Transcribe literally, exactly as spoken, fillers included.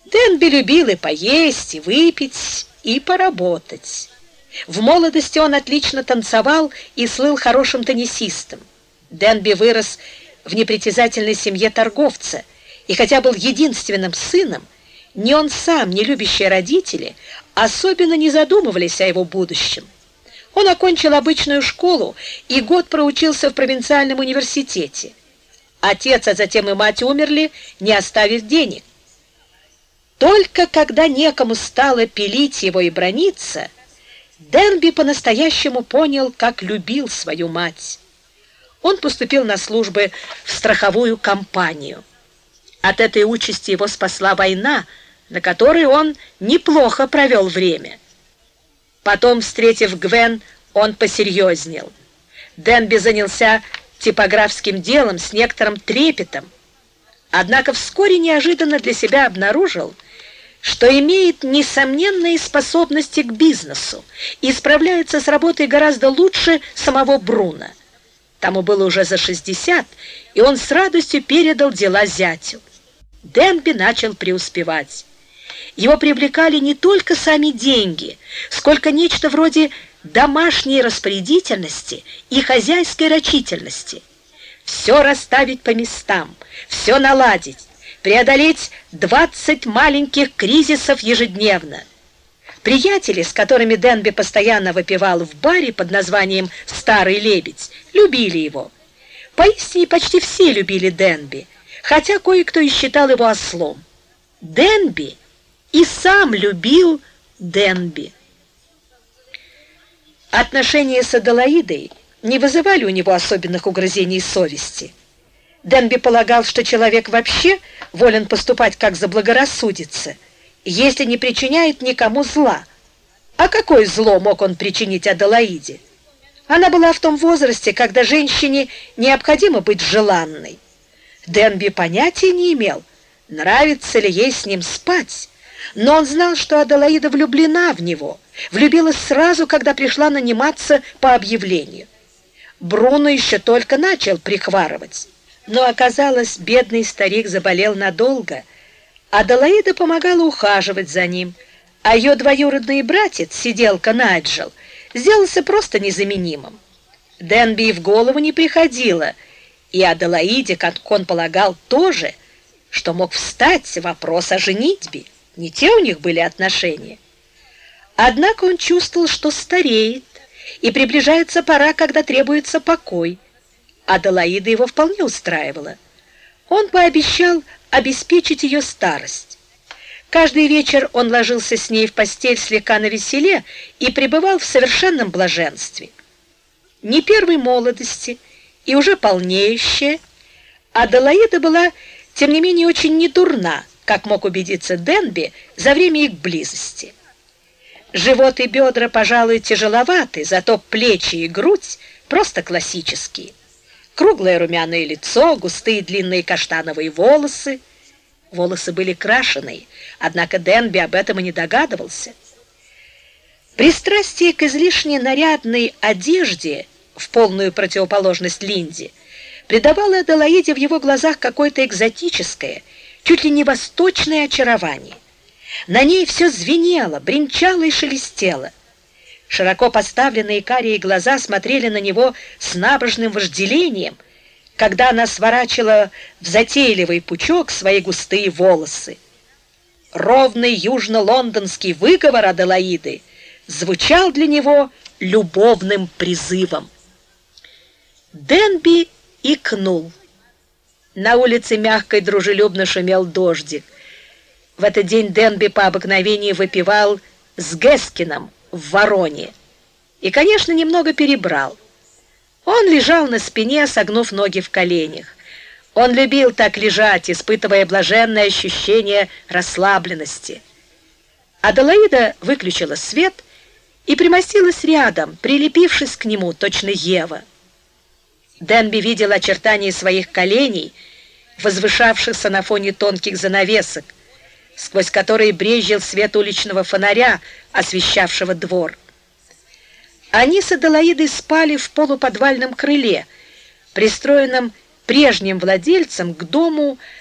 Денби любил и поесть, и выпить, и поработать. В молодости он отлично танцевал и слыл хорошим теннисистом. Денби вырос в непритязательной семье торговца, и хотя был единственным сыном, ни он сам, ни любящие родители особенно не задумывались о его будущем. Он окончил обычную школу и год проучился в провинциальном университете. Отец, а затем и мать умерли, не оставив денег. Только когда некому стало пилить его и браниться, Денби по-настоящему понял, как любил свою мать. Он поступил на службы в страховую компанию. От этой участи его спасла война, на которой он неплохо провел время. Потом, встретив Гвен, он посерьезнел. Денби занялся типографским делом с некоторым трепетом, однако вскоре неожиданно для себя обнаружил, что имеет несомненные способности к бизнесу и справляется с работой гораздо лучше самого Бруно. Тому было уже за шестьдесят, и он с радостью передал дела зятю. Денби начал преуспевать. Его привлекали не только сами деньги, сколько нечто вроде домашней распорядительности и хозяйской рачительности. Все расставить по местам, все наладить, преодолеть двадцать маленьких кризисов ежедневно. Приятели, с которыми Денби постоянно выпивал в баре под названием «Старый лебедь», любили его. Поистине почти все любили Денби, хотя кое-кто и считал его ослом. Денби и сам любил Денби. Отношения с Аделаидой не вызывали у него особенных угрызений совести. Денби полагал, что человек вообще волен поступать как заблагорассудится, если не причиняет никому зла. А какое зло мог он причинить Аделаиде? Она была в том возрасте, когда женщине необходимо быть желанной. Денби понятия не имел, нравится ли ей с ним спать, но он знал, что Аделаида влюблена в него, влюбилась сразу, когда пришла наниматься по объявлению. Бруно еще только начал прихварывать, но оказалось, бедный старик заболел надолго. Аделаида помогала ухаживать за ним, а ее двоюродный братец, сиделка Найджел, сделался просто незаменимым. Денби и в голову не приходило, и Аделаиде, как он полагал, тоже, что мог встать вопрос о женитьбе. Не те у них были отношения. Однако он чувствовал, что стареет, и приближается пора, когда требуется покой. Аделаида его вполне устраивала. Он пообещал обеспечить ее старость. Каждый вечер он ложился с ней в постель слегка навеселе и пребывал в совершенном блаженстве. Не первой молодости и уже полнеющая, Аделаида была, тем не менее, очень недурна, как мог убедиться Денби за время их близости. Живот и бедра, пожалуй, тяжеловаты, зато плечи и грудь просто классические. Круглое румяное лицо, густые длинные каштановые волосы. Волосы были крашеные, однако Денби об этом и не догадывался. Пристрастие к излишне нарядной одежде, в полную противоположность Линде, придавало Аделаиде в его глазах какое-то экзотическое, чуть ли не восточное очарование. На ней все звенело, бренчало и шелестело. Широко поставленные карие глаза смотрели на него с набожным вожделением, когда она сворачивала в затейливый пучок свои густые волосы. Ровный южно-лондонский выговор Аделаиды звучал для него любовным призывом. Денби икнул. На улице мягко и дружелюбно шумел дождик. В этот день Денби по обыкновению выпивал с Гескином в Вороне и, конечно, немного перебрал. Он лежал на спине, согнув ноги в коленях. Он любил так лежать, испытывая блаженное ощущение расслабленности. Аделаида выключила свет и примостилась рядом, прилепившись к нему, точно Ева. Денби видел очертания своих коленей, возвышавшихся на фоне тонких занавесок, сквозь которые брезжил свет уличного фонаря, освещавшего двор. Они с Аделаидой спали в полуподвальном крыле, пристроенном прежним владельцем к дому